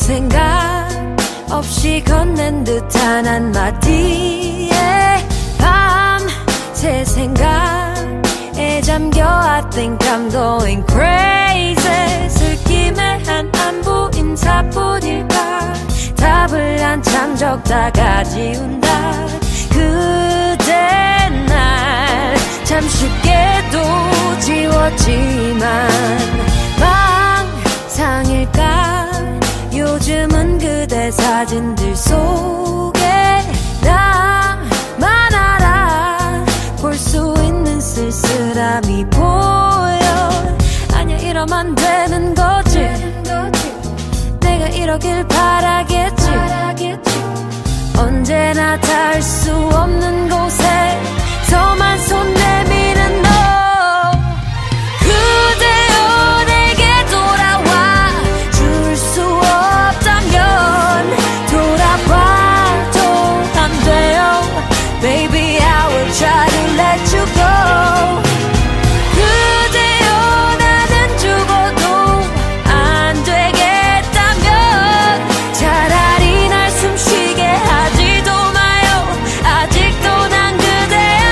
생각 없이 건넨 듯한 한마디에 밤새 생각에 잠겨 I think I'm going crazy 슬김에 한 안부 인사뿐일까 답을 한참 적다가 지운다 그대 날 참 쉽게도 지웠지만 망상일까 요즘은 그대 사진들 속에 나만 알아 볼 수 있는 쓸쓸함이 보여 아니야 이러면 안 되는 거지 내가 이러길 바라겠지 언제나 닿을 수 없는 곳에서만 손 내미는 너 그대여 내게 돌아와 줄 수 없다면 돌아봐도 안 돼요 Baby I will try to let you go 그대여 나는 죽어도 안 되겠다면 차라리 날 숨쉬게 하지도 마요 아직도 난 그대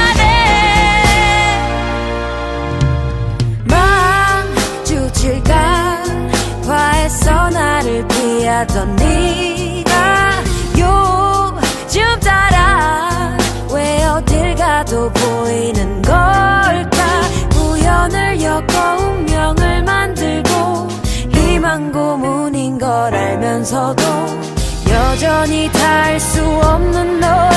안에 마주칠까 과했어 나를 피하던 네가 요즘 따라 왜 어딜 가도 보이는 걸까 우연을 엮어 운명을 만들고 희망 고문인 걸 알면서도 여전히 닿을 수 없는 너